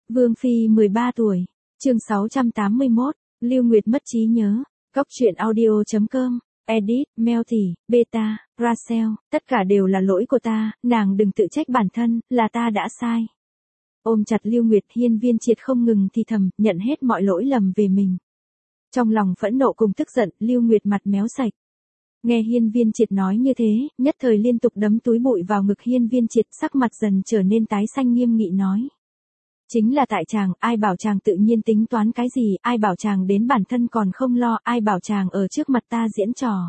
Vương Phi 13 tuổi. Chương 681. Lưu Nguyệt mất trí nhớ. Góc truyện audio.com. Edit, Mel Tỷ, Beta, Rachel, tất cả đều là lỗi của ta, nàng đừng tự trách bản thân, là ta đã sai. Ôm chặt Lưu Nguyệt, Hiên Viên Triệt không ngừng thì thầm, nhận hết mọi lỗi lầm về mình. Trong lòng phẫn nộ cùng tức giận, Lưu Nguyệt mặt méo sạch. Nghe Hiên Viên Triệt nói như thế, nhất thời liên tục đấm túi bụi vào ngực Hiên Viên Triệt, sắc mặt dần trở nên tái xanh nghiêm nghị nói. Chính là tại chàng, ai bảo chàng tự nhiên tính toán cái gì, ai bảo chàng đến bản thân còn không lo, ai bảo chàng ở trước mặt ta diễn trò.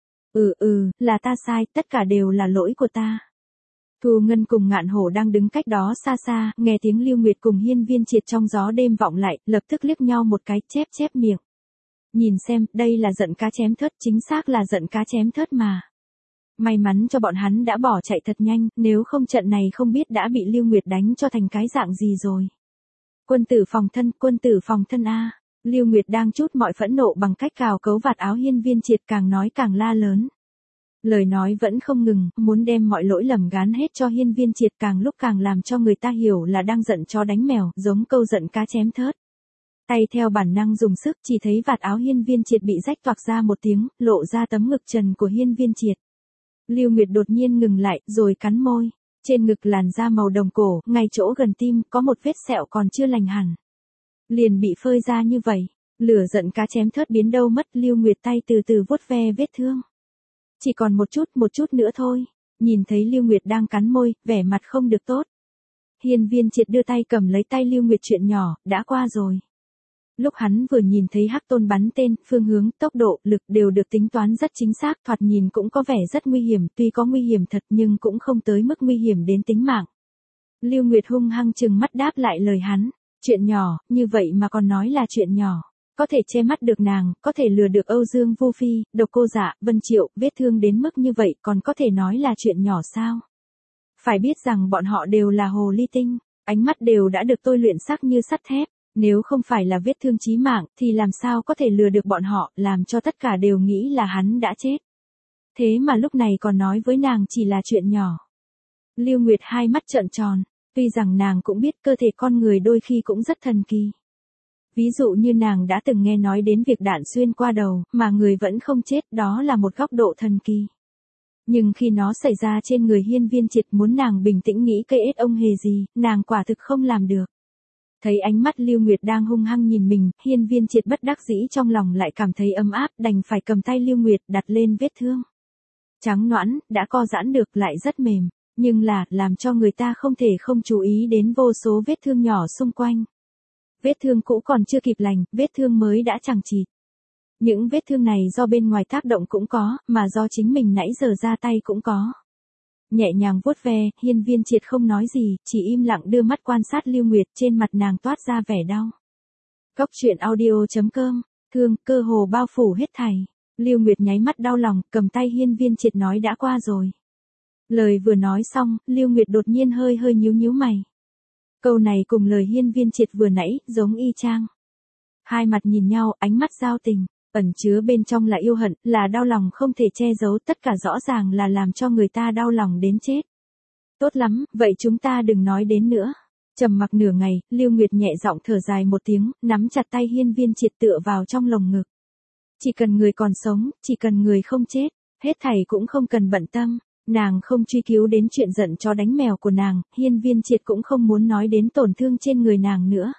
Là ta sai, tất cả đều là lỗi của ta. Thu Ngân cùng Ngạn Hổ đang đứng cách đó xa xa, nghe tiếng Lưu Nguyệt cùng Hiên Viên Triệt trong gió đêm vọng lại, lập tức liếc nhau một cái, chép miệng. Nhìn xem, đây là giận cá chém thớt, chính xác là giận cá chém thớt mà. May mắn cho bọn hắn đã bỏ chạy thật nhanh, nếu không trận này không biết đã bị Lưu Nguyệt đánh cho thành cái dạng gì rồi. Quân tử phòng thân a. Lưu Nguyệt đang trút mọi phẫn nộ bằng cách cào cấu vạt áo Hiên Viên Triệt, càng nói càng la lớn. Lời nói vẫn không ngừng, muốn đem mọi lỗi lầm gán hết cho Hiên Viên Triệt, càng lúc càng làm cho người ta hiểu là đang giận chó đánh mèo, giống câu giận cá chém thớt. Tay theo bản năng dùng sức, chỉ thấy vạt áo Hiên Viên Triệt bị rách toạc ra một tiếng, lộ ra tấm ngực trần của Hiên Viên Triệt. Lưu Nguyệt đột nhiên ngừng lại, rồi cắn môi. Trên ngực làn da màu đồng cổ, ngay chỗ gần tim, có một vết sẹo còn chưa lành hẳn. Liền bị phơi ra như vậy, lửa giận cá chém thớt biến đâu mất, Lưu Nguyệt tay từ từ vuốt ve vết thương. Chỉ còn một chút nữa thôi. Nhìn thấy Lưu Nguyệt đang cắn môi, vẻ mặt không được tốt. Hiên Viên Triệt đưa tay cầm lấy tay Lưu Nguyệt, chuyện nhỏ, đã qua rồi. Lúc hắn vừa nhìn thấy Hắc Tôn bắn tên, phương hướng, tốc độ, lực đều được tính toán rất chính xác, thoạt nhìn cũng có vẻ rất nguy hiểm, tuy có nguy hiểm thật nhưng cũng không tới mức nguy hiểm đến tính mạng. Lưu Nguyệt hung hăng trừng mắt đáp lại lời hắn, chuyện nhỏ, như vậy mà còn nói là chuyện nhỏ. Có thể che mắt được nàng, có thể lừa được Âu Dương Vô Phi, Độc Cô Dạ, Vân Triệu, vết thương đến mức như vậy còn có thể nói là chuyện nhỏ sao? Phải biết rằng bọn họ đều là hồ ly tinh, ánh mắt đều đã được tôi luyện sắc như sắt thép. Nếu không phải là vết thương chí mạng, thì làm sao có thể lừa được bọn họ, làm cho tất cả đều nghĩ là hắn đã chết. Thế mà lúc này còn nói với nàng chỉ là chuyện nhỏ. Lưu Nguyệt hai mắt trợn tròn, tuy rằng nàng cũng biết cơ thể con người đôi khi cũng rất thần kỳ. Ví dụ như nàng đã từng nghe nói đến việc đạn xuyên qua đầu, mà người vẫn không chết, đó là một góc độ thần kỳ. Nhưng khi nó xảy ra trên người Hiên Viên Triệt, muốn nàng bình tĩnh nghĩ cây ết ông hề gì, nàng quả thực không làm được. Thấy ánh mắt Lưu Nguyệt đang hung hăng nhìn mình, Hiên Viên Triệt bất đắc dĩ trong lòng lại cảm thấy ấm áp, đành phải cầm tay Lưu Nguyệt đặt lên vết thương. Trắng nõn, đã co giãn được, lại rất mềm, nhưng làm cho người ta không thể không chú ý đến vô số vết thương nhỏ xung quanh. Vết thương cũ còn chưa kịp lành, vết thương mới đã chằng chịt. Những vết thương này do bên ngoài tác động cũng có, mà do chính mình nãy giờ ra tay cũng có. Nhẹ nhàng vuốt ve, Hiên Viên Triệt không nói gì, chỉ im lặng đưa mắt quan sát Lưu Nguyệt, trên mặt nàng toát ra vẻ đau. Góc truyện audio.com. Thương, cơ hồ bao phủ hết thảy. Lưu Nguyệt nháy mắt đau lòng, cầm tay Hiên Viên Triệt nói đã qua rồi. Lời vừa nói xong, Lưu Nguyệt đột nhiên hơi nhíu mày. Câu này cùng lời Hiên Viên Triệt vừa nãy, giống y chang. Hai mặt nhìn nhau, ánh mắt giao tình. Ẩn chứa bên trong là yêu hận, là đau lòng không thể che giấu, tất cả rõ ràng là làm cho người ta đau lòng đến chết. Tốt lắm, vậy chúng ta đừng nói đến nữa. Trầm mặc nửa ngày, Lưu Nguyệt nhẹ giọng thở dài một tiếng, nắm chặt tay Hiên Viên Triệt tựa vào trong lồng ngực. Chỉ cần người còn sống, chỉ cần người không chết, hết thảy cũng không cần bận tâm. Nàng không truy cứu đến chuyện giận chó đánh mèo của nàng, Hiên Viên Triệt cũng không muốn nói đến tổn thương trên người nàng nữa.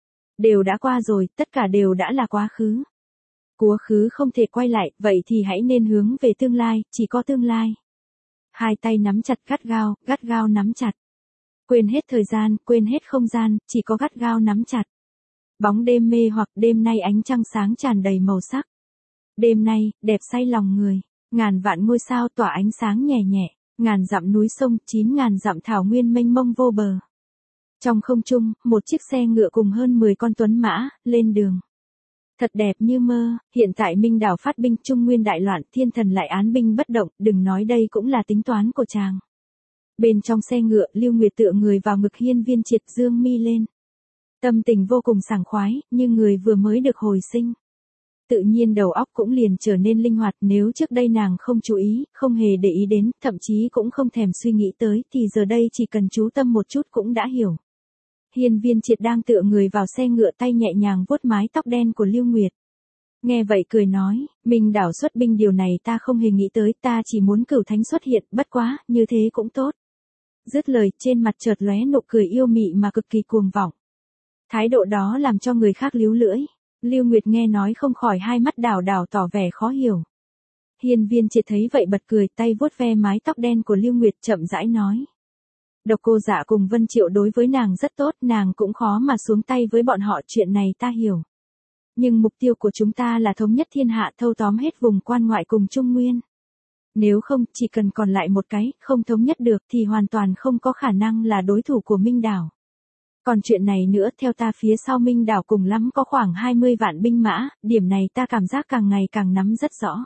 Đều đã qua rồi, tất cả đều đã là quá khứ. Quá khứ không thể quay lại, vậy thì hãy nên hướng về tương lai, chỉ có tương lai. Hai tay nắm chặt gắt gao nắm chặt. Quên hết thời gian, quên hết không gian, chỉ có gắt gao nắm chặt. Bóng đêm mê hoặc, đêm nay ánh trăng sáng tràn đầy màu sắc. Đêm nay, đẹp say lòng người, ngàn vạn ngôi sao tỏa ánh sáng nhẹ nhẹ, ngàn dặm núi sông, 9.000 dặm thảo nguyên mênh mông vô bờ. Trong không trung, một chiếc xe ngựa cùng hơn 10 con tuấn mã, lên đường. Thật đẹp như mơ, hiện tại Minh đảo phát binh, Trung Nguyên đại loạn, thiên thần lại án binh bất động, đừng nói đây cũng là tính toán của chàng. Bên trong xe ngựa, Lưu Nguyệt tựa người vào ngực Hiên Viên Triệt, dương mi lên. Tâm tình vô cùng sảng khoái, như người vừa mới được hồi sinh. Tự nhiên đầu óc cũng liền trở nên linh hoạt, nếu trước đây nàng không chú ý, không hề để ý đến, thậm chí cũng không thèm suy nghĩ tới, thì giờ đây chỉ cần chú tâm một chút cũng đã hiểu. Hiên Viên Triệt đang tựa người vào xe ngựa, tay nhẹ nhàng vuốt mái tóc đen của Lưu Nguyệt. Nghe vậy cười nói, Minh đảo xuất binh điều này ta không hề nghĩ tới, ta chỉ muốn Cửu Thánh xuất hiện, bất quá, như thế cũng tốt. Dứt lời, trên mặt chợt lóe nụ cười yêu mị mà cực kỳ cuồng vọng. Thái độ đó làm cho người khác líu lưỡi. Lưu Nguyệt nghe nói không khỏi hai mắt đảo đảo tỏ vẻ khó hiểu. Hiên Viên Triệt thấy vậy bật cười, tay vuốt ve mái tóc đen của Lưu Nguyệt chậm rãi nói. Độc Cô Dạ cùng Vân Triệu đối với nàng rất tốt, nàng cũng khó mà xuống tay với bọn họ, chuyện này ta hiểu. Nhưng mục tiêu của chúng ta là thống nhất thiên hạ, thâu tóm hết vùng quan ngoại cùng Trung Nguyên. Nếu không, chỉ cần còn lại một cái, không thống nhất được thì hoàn toàn không có khả năng là đối thủ của Minh đảo. Còn chuyện này nữa, theo ta phía sau Minh đảo cùng lắm có khoảng 20 vạn binh mã, điểm này ta cảm giác càng ngày càng nắm rất rõ.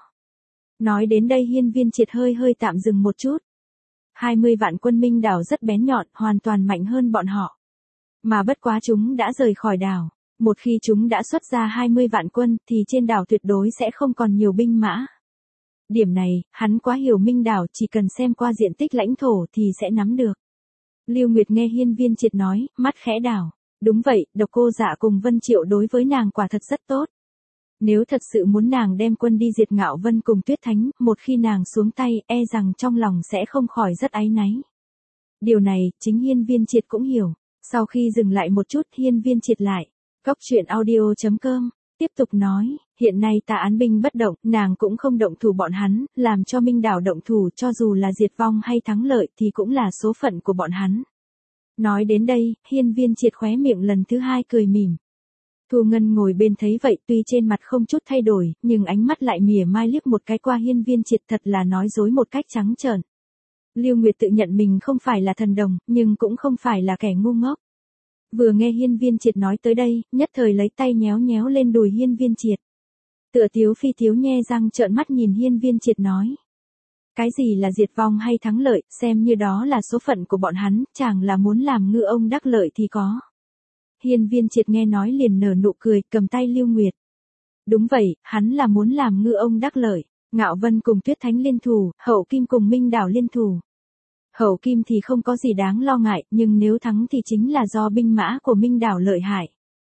Nói đến đây Hiên Viên Triệt hơi tạm dừng một chút. 20 vạn quân Minh đảo rất bén nhọn, hoàn toàn mạnh hơn bọn họ. Mà bất quá chúng đã rời khỏi đảo. Một khi chúng đã xuất ra 20 vạn quân thì trên đảo tuyệt đối sẽ không còn nhiều binh mã. Điểm này, hắn quá hiểu Minh đảo, chỉ cần xem qua diện tích lãnh thổ thì sẽ nắm được. Lưu Nguyệt nghe Hiên Viên Triệt nói, mắt khẽ đảo. Đúng vậy, Độc Cô Dạ cùng Vân Triệu đối với nàng quả thật rất tốt. Nếu thật sự muốn nàng đem quân đi diệt Ngạo Vân cùng Tuyết Thánh, một khi nàng xuống tay, e rằng trong lòng sẽ không khỏi rất áy náy. Điều này, chính Hiên Viên Triệt cũng hiểu. Sau khi dừng lại một chút, Hiên Viên Triệt lại. Góc truyện audio.com tiếp tục nói, hiện nay ta án binh bất động, nàng cũng không động thủ bọn hắn, làm cho Minh đảo động thủ, cho dù là diệt vong hay thắng lợi thì cũng là số phận của bọn hắn. Nói đến đây, Hiên Viên Triệt khóe miệng lần thứ hai cười mỉm. Thu Ngân ngồi bên thấy vậy, tuy trên mặt không chút thay đổi, nhưng ánh mắt lại mỉa mai liếc một cái qua Hiên Viên Triệt, thật là nói dối một cách trắng trợn. Lưu Nguyệt tự nhận mình không phải là thần đồng, nhưng cũng không phải là kẻ ngu ngốc. Vừa nghe Hiên Viên Triệt nói tới đây, nhất thời lấy tay nhéo nhéo lên đùi Hiên Viên Triệt. Tựa Tiếu Phi Tiếu nhe răng trợn mắt nhìn Hiên Viên Triệt nói. Cái gì là diệt vong hay thắng lợi, xem như đó là số phận của bọn hắn, chẳng là muốn làm ngư ông đắc lợi thì có. Hiên Viên Triệt nghe nói liền nở nụ cười, cầm tay Lưu Nguyệt. Đúng vậy, hắn là muốn làm ngư ông đắc lợi. Ngạo Vân cùng Tuyết Thánh liên thủ, Hậu Kim cùng Minh đảo liên thủ. Hậu Kim thì không có gì đáng lo ngại, nhưng nếu thắng thì chính là do binh mã của Minh đảo lợi hại.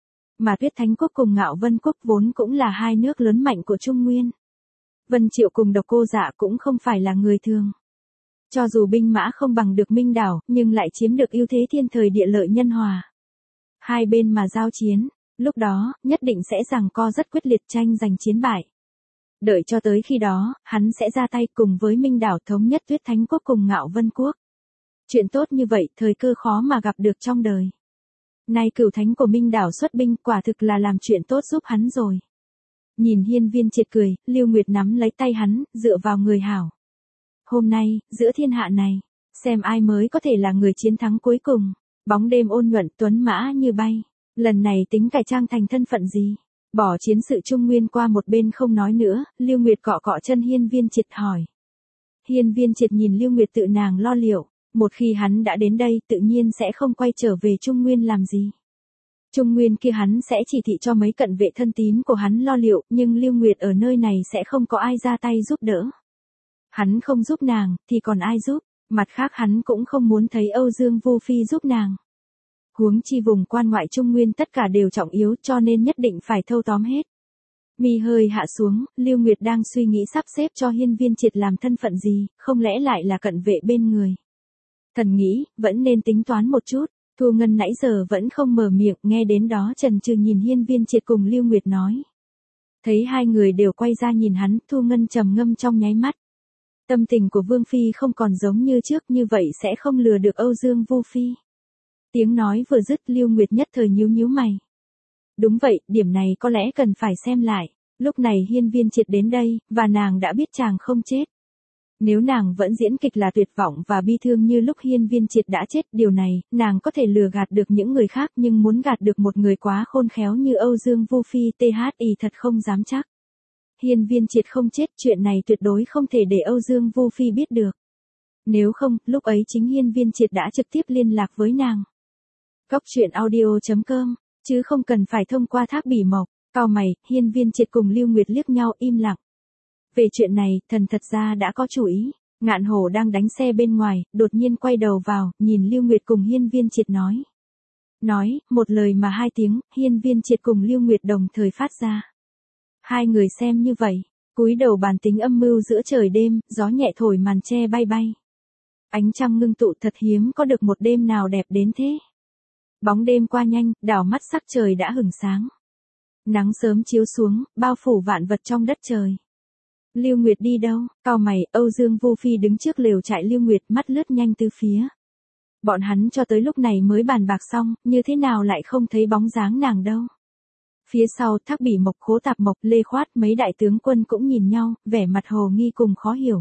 Mà Tuyết Thánh quốc cùng Ngạo Vân quốc vốn cũng là hai nước lớn mạnh của Trung Nguyên. Vân Triệu cùng Độc Cô Dạ cũng không phải là người thường. Cho dù binh mã không bằng được Minh đảo, nhưng lại chiếm được ưu thế thiên thời địa lợi nhân hòa. Hai bên mà giao chiến, lúc đó, nhất định sẽ giằng co rất quyết liệt, tranh giành chiến bại. Đợi cho tới khi đó, hắn sẽ ra tay cùng với Minh đảo thống nhất Tuyết Thánh quốc cùng Ngạo Vân quốc. Chuyện tốt như vậy, thời cơ khó mà gặp được trong đời. Nay Cửu Thánh của Minh đảo xuất binh, quả thực là làm chuyện tốt giúp hắn rồi. Nhìn Hiên Viên Triệt cười, Lưu Nguyệt nắm lấy tay hắn, dựa vào người hảo. Hôm nay, giữa thiên hạ này, xem ai mới có thể là người chiến thắng cuối cùng. Bóng đêm ôn nhuận, tuấn mã như bay. Lần này tính cải trang thành thân phận gì? Bỏ chiến sự Trung Nguyên qua một bên không nói nữa, Lưu Nguyệt cọ cọ chân Hiên Viên Triệt hỏi. Hiên Viên Triệt nhìn Lưu Nguyệt tự nàng lo liệu. Một khi hắn đã đến đây, tự nhiên sẽ không quay trở về Trung Nguyên làm gì. Trung Nguyên kia hắn sẽ chỉ thị cho mấy cận vệ thân tín của hắn lo liệu, nhưng Lưu Nguyệt ở nơi này sẽ không có ai ra tay giúp đỡ. Hắn không giúp nàng, thì còn ai giúp? Mặt khác hắn cũng không muốn thấy Âu Dương Vu Phi giúp nàng. Huống chi vùng quan ngoại Trung Nguyên tất cả đều trọng yếu, cho nên nhất định phải thâu tóm hết. Mi hơi hạ xuống, Lưu Nguyệt đang suy nghĩ sắp xếp cho Hiên Viên Triệt làm thân phận gì, không lẽ lại là cận vệ bên người. Thần nghĩ, vẫn nên tính toán một chút. Thu Ngân nãy giờ vẫn không mở miệng, nghe đến đó chần chừ nhìn Hiên Viên Triệt cùng Lưu Nguyệt nói. Thấy hai người đều quay ra nhìn hắn, Thu Ngân trầm ngâm trong nháy mắt. Tâm tình của Vương Phi không còn giống như trước, như vậy sẽ không lừa được Âu Dương Vu Phi. Tiếng nói vừa dứt, Lưu Nguyệt nhất thời nhíu nhíu mày. Đúng vậy, điểm này có lẽ cần phải xem lại. Lúc này Hiên Viên Triệt đến đây, và nàng đã biết chàng không chết. Nếu nàng vẫn diễn kịch là tuyệt vọng và bi thương như lúc Hiên Viên Triệt đã chết, điều này, nàng có thể lừa gạt được những người khác, nhưng muốn gạt được một người quá khôn khéo như Âu Dương Vu Phi THI thật không dám chắc. Hiên Viên Triệt không chết, chuyện này tuyệt đối không thể để Âu Dương Vu Phi biết được. Nếu không, lúc ấy chính Hiên Viên Triệt đã trực tiếp liên lạc với nàng. Góc truyện audio.com, chứ không cần phải thông qua Thác Bỉ Mộc. Cau mày, Hiên Viên Triệt cùng Lưu Nguyệt liếc nhau im lặng. Về chuyện này, thần thật ra đã có chủ ý. Ngạn Hổ đang đánh xe bên ngoài, đột nhiên quay đầu vào, nhìn Lưu Nguyệt cùng Hiên Viên Triệt nói. Nói, một lời mà hai tiếng, Hiên Viên Triệt cùng Lưu Nguyệt đồng thời phát ra. Hai người xem như vậy, cúi đầu bàn tính âm mưu giữa trời đêm, gió nhẹ thổi màn che bay bay. Ánh trăng ngưng tụ thật hiếm có được một đêm nào đẹp đến thế. Bóng đêm qua nhanh, đảo mắt sắc trời đã hửng sáng. Nắng sớm chiếu xuống, bao phủ vạn vật trong đất trời. Lưu Nguyệt đi đâu? Cau mày, Âu Dương Vu Phi đứng trước lều trại Lưu Nguyệt, mắt lướt nhanh tứ phía. Bọn hắn cho tới lúc này mới bàn bạc xong, như thế nào lại không thấy bóng dáng nàng đâu. Phía sau, Thác Bỉ Mộc, Khố Tạp Mộc, Lê Khoát, mấy đại tướng quân cũng nhìn nhau, vẻ mặt hồ nghi cùng khó hiểu.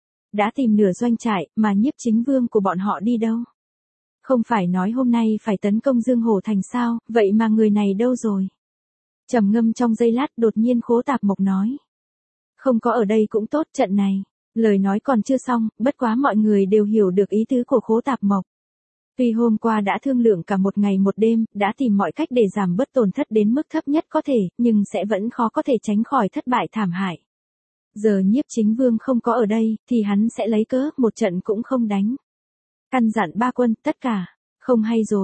Đã tìm nửa doanh trại, mà Nhiếp Chính Vương của bọn họ đi đâu? Không phải nói hôm nay phải tấn công Dương Hổ Thành sao, vậy mà người này đâu rồi? Trầm ngâm trong giây lát, đột nhiên Khố Tạp Mộc nói. Không có ở đây cũng tốt, trận này. Lời nói còn chưa xong, bất quá mọi người đều hiểu được ý tứ của Khố Tạp Mộc. Tuy hôm qua đã thương lượng cả một ngày một đêm, đã tìm mọi cách để giảm bớt tổn thất đến mức thấp nhất có thể, nhưng sẽ vẫn khó có thể tránh khỏi thất bại thảm hại. Giờ Nhiếp Chính Vương không có ở đây, thì hắn sẽ lấy cớ, một trận cũng không đánh. Căn dặn ba quân, tất cả. Không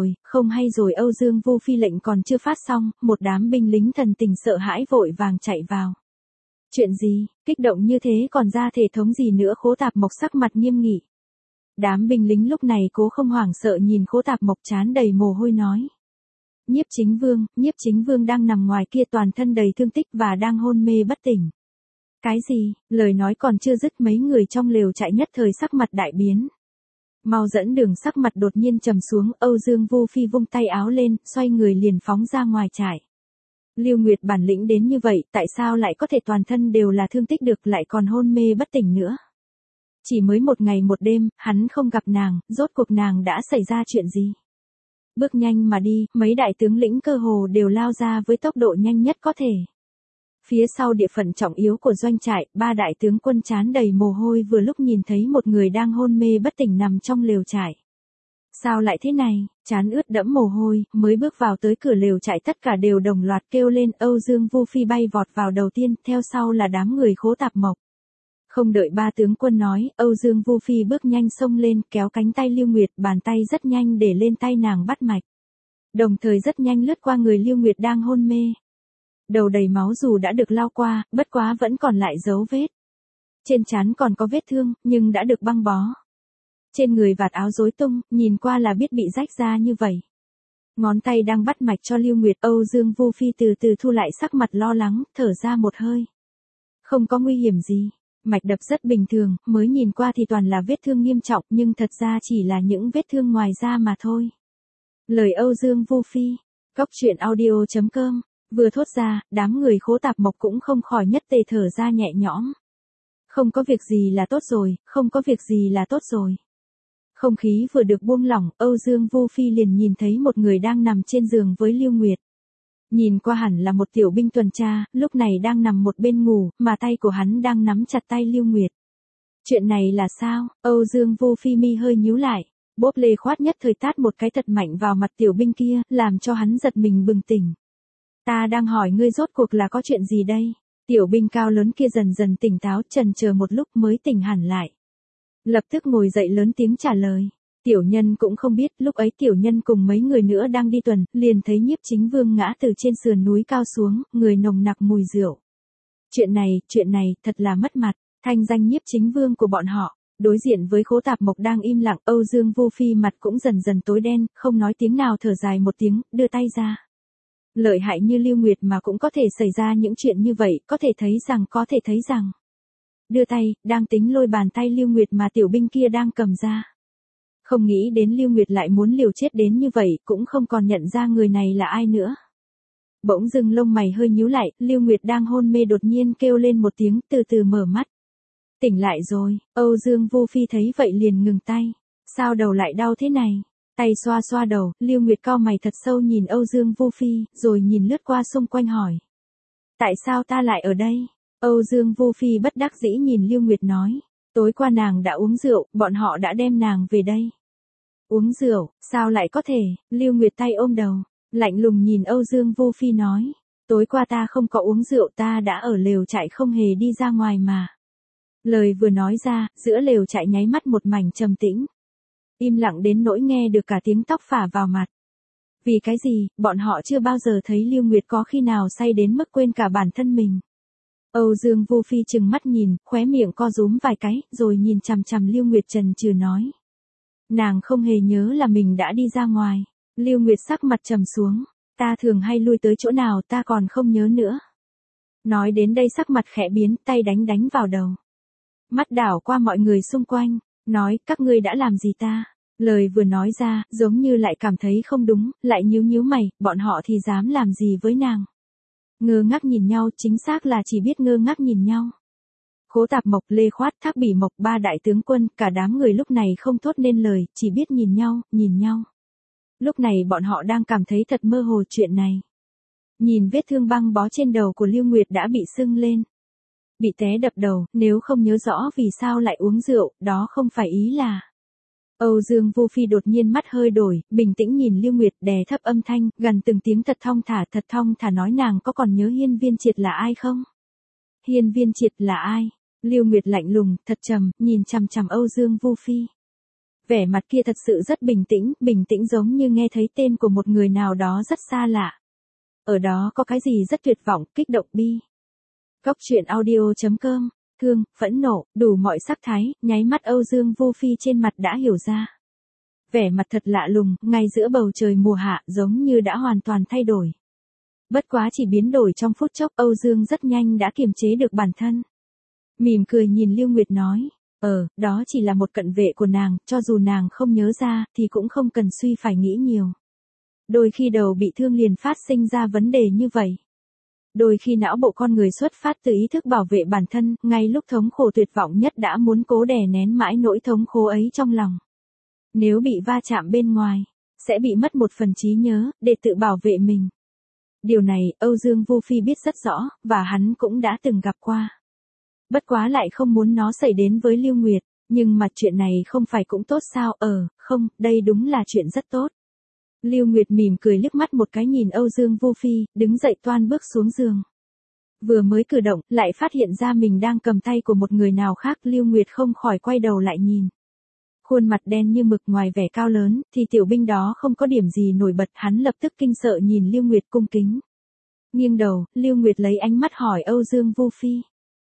hay rồi, Âu Dương Vu Phi lệnh còn chưa phát xong, một đám binh lính thần tình sợ hãi vội vàng chạy vào. Chuyện gì, kích động như thế còn ra thể thống gì nữa? Khố Tạp Mộc sắc mặt nghiêm nghị. Đám binh lính lúc này cố không hoảng sợ nhìn Khố Tạp Mộc trán đầy mồ hôi nói. Nhiếp Chính Vương đang nằm ngoài kia toàn thân đầy thương tích và đang hôn mê bất tỉnh. Cái gì? Lời nói còn chưa dứt mấy người trong lều trại nhất thời sắc mặt đại biến. Mau dẫn đường, sắc mặt đột nhiên trầm xuống, Âu Dương Vu Phi vung tay áo lên, xoay người liền phóng ra ngoài trại. Lưu Nguyệt bản lĩnh đến như vậy, tại sao lại có thể toàn thân đều là thương tích được, lại còn hôn mê bất tỉnh nữa? Chỉ mới một ngày một đêm, hắn không gặp nàng, rốt cuộc nàng đã xảy ra chuyện gì? Bước nhanh mà đi, mấy đại tướng lĩnh cơ hồ đều lao ra với tốc độ nhanh nhất có thể. Phía sau địa phận trọng yếu của doanh trại, ba đại tướng quân trán đầy mồ hôi vừa lúc nhìn thấy một người đang hôn mê bất tỉnh nằm trong lều trại. Sao lại thế này? Trán ướt đẫm mồ hôi, mới bước vào tới cửa lều trại tất cả đều đồng loạt kêu lên. Âu Dương Vu Phi bay vọt vào đầu tiên, theo sau là đám người Khố Tạp Mộc. Không đợi ba tướng quân nói, Âu Dương Vu Phi bước nhanh xông lên, kéo cánh tay Lưu Nguyệt, bàn tay rất nhanh để lên tay nàng bắt mạch. Đồng thời rất nhanh lướt qua người Lưu Nguyệt đang hôn mê. Đầu đầy máu dù đã được lau qua, bất quá vẫn còn lại dấu vết. Trên trán còn có vết thương, nhưng đã được băng bó. Trên người vạt áo rối tung, nhìn qua là biết bị rách ra như vậy. Ngón tay đang bắt mạch cho Lưu Nguyệt, Âu Dương Vu Phi từ từ thu lại sắc mặt lo lắng, thở ra một hơi. Không có nguy hiểm gì, mạch đập rất bình thường, mới nhìn qua thì toàn là vết thương nghiêm trọng, nhưng thật ra chỉ là những vết thương ngoài da mà thôi. Lời Âu Dương Vu Phi, goctruyện.audio.com, vừa thốt ra, đám người Khố Tạp Mộc cũng không khỏi nhất tề thở ra nhẹ nhõm. Không có việc gì là tốt rồi, không có việc gì là tốt rồi. Không khí vừa được buông lỏng, Âu Dương Vu Phi liền nhìn thấy một người đang nằm trên giường với Lưu Nguyệt. Nhìn qua hẳn là một tiểu binh tuần tra, lúc này đang nằm một bên ngủ, mà tay của hắn đang nắm chặt tay Lưu Nguyệt. Chuyện này là sao? Âu Dương Vu Phi mi hơi nhíu lại, bốp Lê Khoát nhất thời tát một cái thật mạnh vào mặt tiểu binh kia, làm cho hắn giật mình bừng tỉnh. Ta đang hỏi ngươi rốt cuộc là có chuyện gì đây? Tiểu binh cao lớn kia dần dần tỉnh táo, chần chờ một lúc mới tỉnh hẳn lại. Lập tức ngồi dậy lớn tiếng trả lời. Tiểu nhân cũng không biết, lúc ấy tiểu nhân cùng mấy người nữa đang đi tuần, liền thấy Nhiếp Chính Vương ngã từ trên sườn núi cao xuống, người nồng nặc mùi rượu. Chuyện này, thật là mất mặt, thanh danh Nhiếp Chính Vương của bọn họ. Đối diện với Khố Tạp Mộc đang im lặng, Âu Dương Vu Phi mặt cũng dần dần tối đen, không nói tiếng nào, thở dài một tiếng, đưa tay ra. Lợi hại như Lưu Nguyệt mà cũng có thể xảy ra những chuyện như vậy, có thể thấy rằng. Đưa tay, đang tính lôi bàn tay Lưu Nguyệt mà tiểu binh kia đang cầm ra. Không nghĩ đến Lưu Nguyệt lại muốn liều chết đến như vậy, cũng không còn nhận ra người này là ai nữa. Bỗng dưng lông mày hơi nhíu lại, Lưu Nguyệt đang hôn mê đột nhiên kêu lên một tiếng, từ từ mở mắt. Tỉnh lại rồi, Âu Dương Vu Phi thấy vậy liền ngừng tay. Sao đầu lại đau thế này? Tay xoa xoa đầu, Lưu Nguyệt cau mày thật sâu nhìn Âu Dương Vu Phi, rồi nhìn lướt qua xung quanh hỏi. Tại sao ta lại ở đây? Âu Dương Vu Phi bất đắc dĩ nhìn Lưu Nguyệt nói. Tối qua nàng đã uống rượu, bọn họ đã đem nàng về đây. Uống rượu, sao lại có thể? Lưu Nguyệt tay ôm đầu, lạnh lùng nhìn Âu Dương Vu Phi nói. Tối qua ta không có uống rượu, ta đã ở lều trại không hề đi ra ngoài mà. Lời vừa nói ra, giữa lều trại nháy mắt một mảnh trầm tĩnh. Im lặng đến nỗi nghe được cả tiếng tóc phả vào mặt. Vì cái gì, bọn họ chưa bao giờ thấy Lưu Nguyệt có khi nào say đến mức quên cả bản thân mình. Âu Dương Vu Phi trừng mắt nhìn, khóe miệng co rúm vài cái, rồi nhìn chằm chằm Lưu Nguyệt chần chừ nói. Nàng không hề nhớ là mình đã đi ra ngoài. Lưu Nguyệt sắc mặt trầm xuống. Ta thường hay lui tới chỗ nào ta còn không nhớ nữa. Nói đến đây sắc mặt khẽ biến, tay đánh vào đầu. Mắt đảo qua mọi người xung quanh, nói các ngươi đã làm gì ta. Lời vừa nói ra, giống như lại cảm thấy không đúng, lại nhíu mày, bọn họ thì dám làm gì với nàng. Ngơ ngác nhìn nhau, chính xác là chỉ biết ngơ ngác nhìn nhau. Khố Tạp Mộc, Lê Khoát, Thác Bỉ Mộc, ba đại tướng quân, cả đám người lúc này không thốt nên lời, chỉ biết nhìn nhau. Lúc này bọn họ đang cảm thấy thật mơ hồ chuyện này. Nhìn vết thương băng bó trên đầu của Lưu Nguyệt đã bị sưng lên. Bị té đập đầu, nếu không nhớ rõ vì sao lại uống rượu, đó không phải ý là. Âu Dương Vu Phi đột nhiên mắt hơi đổi, bình tĩnh nhìn Lưu Nguyệt, đè thấp âm thanh, gần từng tiếng thật thong thả nói nàng có còn nhớ Hiên Viên Triệt là ai không? Hiên Viên Triệt là ai? Lưu Nguyệt lạnh lùng, thật trầm, nhìn chằm chằm Âu Dương Vu Phi. Vẻ mặt kia thật sự rất bình tĩnh giống như nghe thấy tên của một người nào đó rất xa lạ. Ở đó có cái gì rất tuyệt vọng, kích động bi. Cốc truyện audio.com, thương, phẫn nộ, đủ mọi sắc thái, nháy mắt Âu Dương Vu Phi trên mặt đã hiểu ra. Vẻ mặt thật lạ lùng, ngay giữa bầu trời mùa hạ giống như đã hoàn toàn thay đổi. Bất quá chỉ biến đổi trong phút chốc, Âu Dương rất nhanh đã kiềm chế được bản thân. Mỉm cười nhìn Lưu Nguyệt nói, đó chỉ là một cận vệ của nàng, cho dù nàng không nhớ ra, thì cũng không cần suy phải nghĩ nhiều. Đôi khi đầu bị thương liền phát sinh ra vấn đề như vậy. Đôi khi não bộ con người xuất phát từ ý thức bảo vệ bản thân, ngay lúc thống khổ tuyệt vọng nhất đã muốn cố đè nén mãi nỗi thống khổ ấy trong lòng. Nếu bị va chạm bên ngoài, sẽ bị mất một phần trí nhớ, để tự bảo vệ mình. Điều này, Âu Dương Vu Phi biết rất rõ, và hắn cũng đã từng gặp qua. Bất quá lại không muốn nó xảy đến với Lưu Nguyệt, nhưng mà chuyện này không phải cũng tốt sao? Không, đây đúng là chuyện rất tốt. Lưu Nguyệt mỉm cười liếc mắt một cái nhìn Âu Dương Vu Phi, đứng dậy toan bước xuống giường. Vừa mới cử động, lại phát hiện ra mình đang cầm tay của một người nào khác, Lưu Nguyệt không khỏi quay đầu lại nhìn. Khuôn mặt đen như mực, ngoài vẻ cao lớn, thì tiểu binh đó không có điểm gì nổi bật, hắn lập tức kinh sợ nhìn Lưu Nguyệt cung kính. Nghiêng đầu, Lưu Nguyệt lấy ánh mắt hỏi Âu Dương Vu Phi.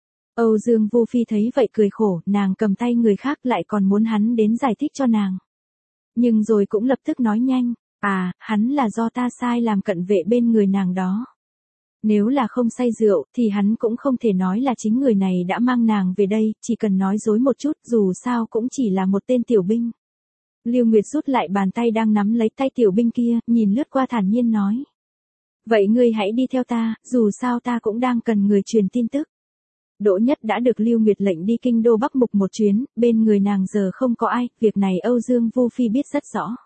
Âu Dương Vu Phi thấy vậy cười khổ, nàng cầm tay người khác lại còn muốn hắn đến giải thích cho nàng. Nhưng rồi cũng lập tức nói nhanh, hắn là do ta sai làm cận vệ bên người nàng đó. Nếu là không say rượu, thì hắn cũng không thể nói là chính người này đã mang nàng về đây, chỉ cần nói dối một chút, dù sao cũng chỉ là một tên tiểu binh. Lưu Nguyệt rút lại bàn tay đang nắm lấy tay tiểu binh kia, nhìn lướt qua thản nhiên nói. Vậy ngươi hãy đi theo ta, dù sao ta cũng đang cần người truyền tin tức. Đỗ Nhất đã được Lưu Nguyệt lệnh đi kinh đô Bắc Mục một chuyến, bên người nàng giờ không có ai, việc này Âu Dương Vu Phi biết rất rõ.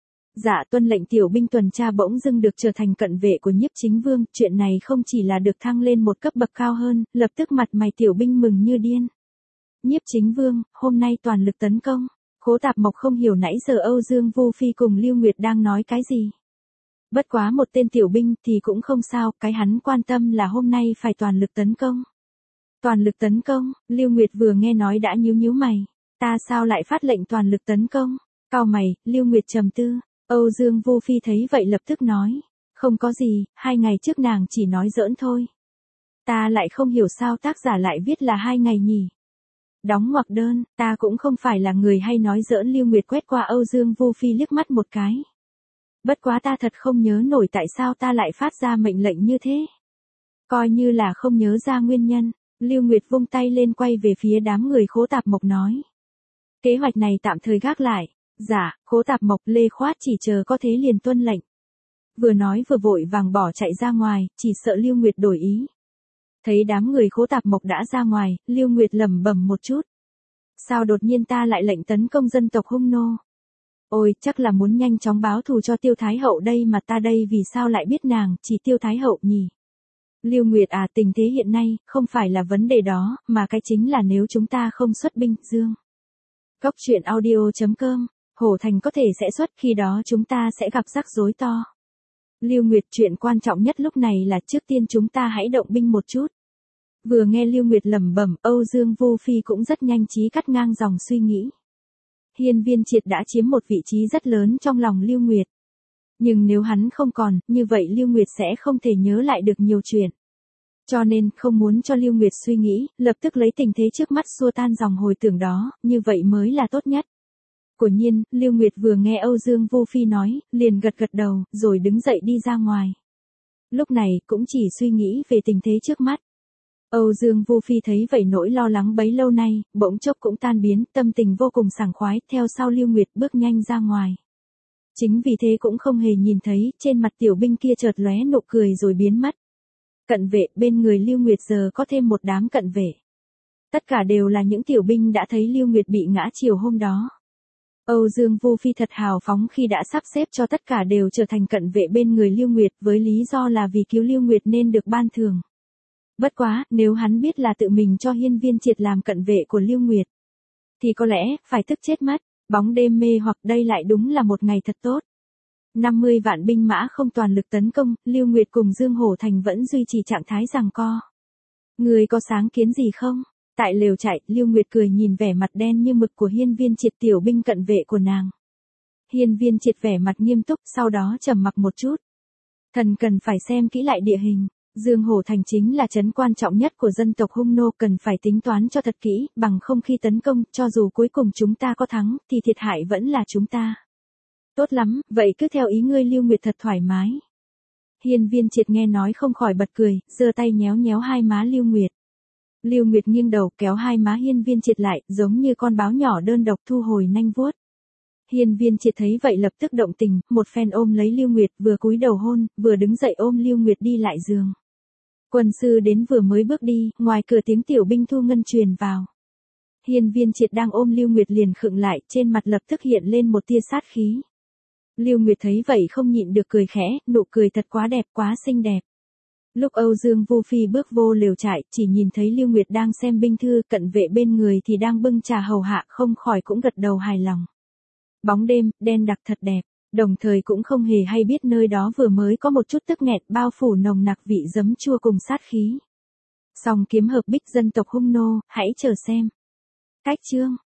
Dạ tuân lệnh tiểu binh tuần tra bỗng dưng được trở thành cận vệ của Nhiếp Chính Vương, chuyện này không chỉ là được thăng lên một cấp bậc cao hơn, lập tức mặt mày tiểu binh mừng như điên. Nhiếp Chính Vương, hôm nay toàn lực tấn công. Khố Tạp Mộc không hiểu nãy giờ Âu Dương Vu Phi cùng Lưu Nguyệt đang nói cái gì. Bất quá một tên tiểu binh thì cũng không sao, cái hắn quan tâm là hôm nay phải toàn lực tấn công. Toàn lực tấn công, Lưu Nguyệt vừa nghe nói đã nhíu mày. Ta sao lại phát lệnh toàn lực tấn công? Cau mày, Lưu Nguyệt trầm tư. Âu Dương Vu Phi thấy vậy lập tức nói. Không có gì, 2 ngày trước nàng chỉ nói giỡn thôi. Ta lại không hiểu sao tác giả lại viết là 2 ngày nhỉ. Đóng ngoặc đơn, ta cũng không phải là người hay nói giỡn. Lưu Nguyệt quét qua Âu Dương Vu Phi liếc mắt một cái. Bất quá ta thật không nhớ nổi tại sao ta lại phát ra mệnh lệnh như thế. Coi như là không nhớ ra nguyên nhân. Lưu Nguyệt vung tay lên quay về phía đám người Khố Tạp Mộc nói. Kế hoạch này tạm thời gác lại. Dạ, Khố Tạp Mộc, Lê Khoát chỉ chờ có thế liền tuân lệnh. Vừa nói vừa vội vàng bỏ chạy ra ngoài, chỉ sợ Lưu Nguyệt đổi ý. Thấy đám người Khố Tạp Mộc đã ra ngoài, Lưu Nguyệt lẩm bẩm một chút. Sao đột nhiên ta lại lệnh tấn công dân tộc Hung Nô? Ôi, chắc là muốn nhanh chóng báo thù cho Tiêu Thái Hậu đây mà ta đây vì sao lại biết nàng, chỉ Tiêu Thái Hậu nhỉ? Lưu Nguyệt tình thế hiện nay, không phải là vấn đề đó, mà cái chính là nếu chúng ta không xuất binh, Dương. Cốc truyện audio.com, Hổ Thành có thể sẽ xuất, khi đó chúng ta sẽ gặp rắc rối to. Lưu Nguyệt, chuyện quan trọng nhất lúc này là trước tiên chúng ta hãy động binh một chút. Vừa nghe Lưu Nguyệt lẩm bẩm, Âu Dương Vu Phi cũng rất nhanh trí cắt ngang dòng suy nghĩ. Hiên Viên Triệt đã chiếm một vị trí rất lớn trong lòng Lưu Nguyệt. Nhưng nếu hắn không còn, như vậy Lưu Nguyệt sẽ không thể nhớ lại được nhiều chuyện. Cho nên, không muốn cho Lưu Nguyệt suy nghĩ, lập tức lấy tình thế trước mắt xua tan dòng hồi tưởng đó, như vậy mới là tốt nhất. Quả nhiên, Lưu Nguyệt vừa nghe Âu Dương Vô Phi nói, liền gật gật đầu, rồi đứng dậy đi ra ngoài. Lúc này, cũng chỉ suy nghĩ về tình thế trước mắt. Âu Dương Vô Phi thấy vậy nỗi lo lắng bấy lâu nay, bỗng chốc cũng tan biến, tâm tình vô cùng sảng khoái, theo sau Lưu Nguyệt bước nhanh ra ngoài. Chính vì thế cũng không hề nhìn thấy, trên mặt tiểu binh kia chợt lóe nụ cười rồi biến mất. Cận vệ, bên người Lưu Nguyệt giờ có thêm một đám cận vệ. Tất cả đều là những tiểu binh đã thấy Lưu Nguyệt bị ngã chiều hôm đó. Âu Dương Vô Phi thật hào phóng khi đã sắp xếp cho tất cả đều trở thành cận vệ bên người Lưu Nguyệt, với lý do là vì cứu Lưu Nguyệt nên được ban thưởng. Bất quá, nếu hắn biết là tự mình cho Hiên Viên Triệt làm cận vệ của Lưu Nguyệt, thì có lẽ, phải tức chết mất. Bóng đêm mê hoặc đây lại đúng là một ngày thật tốt. 50 vạn binh mã không toàn lực tấn công, Lưu Nguyệt cùng Dương Hổ Thành vẫn duy trì trạng thái giằng co. Người có sáng kiến gì không? Tại lều trại, Lưu Nguyệt cười nhìn vẻ mặt đen như mực của Hiên Viên Triệt, tiểu binh cận vệ của nàng. Hiên Viên Triệt vẻ mặt nghiêm túc, sau đó trầm mặc một chút. Thần cần phải xem kỹ lại địa hình. Dương Hổ Thành chính là trấn quan trọng nhất của dân tộc Hung Nô, cần phải tính toán cho thật kỹ, bằng không khi tấn công, cho dù cuối cùng chúng ta có thắng, thì thiệt hại vẫn là chúng ta. Tốt lắm, vậy cứ theo ý ngươi. Lưu Nguyệt thật thoải mái. Hiên Viên Triệt nghe nói không khỏi bật cười, giơ tay nhéo nhéo hai má Lưu Nguyệt. Lưu Nguyệt nghiêng đầu kéo hai má Hiên Viên Triệt lại, giống như con báo nhỏ đơn độc thu hồi nanh vuốt. Hiên Viên Triệt thấy vậy lập tức động tình, một phen ôm lấy Lưu Nguyệt, vừa cúi đầu hôn, vừa đứng dậy ôm Lưu Nguyệt đi lại giường. Quân sư đến vừa mới bước đi, ngoài cửa tiếng tiểu binh Thu Ngân truyền vào. Hiên Viên Triệt đang ôm Lưu Nguyệt liền khựng lại, trên mặt lập tức hiện lên một tia sát khí. Lưu Nguyệt thấy vậy không nhịn được cười khẽ, nụ cười thật quá đẹp, quá xinh đẹp. Lúc Âu Dương Vô Phi bước vô lều trại, chỉ nhìn thấy Lưu Nguyệt đang xem binh thư, cận vệ bên người thì đang bưng trà hầu hạ, không khỏi cũng gật đầu hài lòng. Bóng đêm, đen đặc thật đẹp, đồng thời cũng không hề hay biết nơi đó vừa mới có một chút tức nghẹt bao phủ nồng nặc vị giấm chua cùng sát khí. Song kiếm hợp bích dân tộc Hung Nô, hãy chờ xem. Cách chương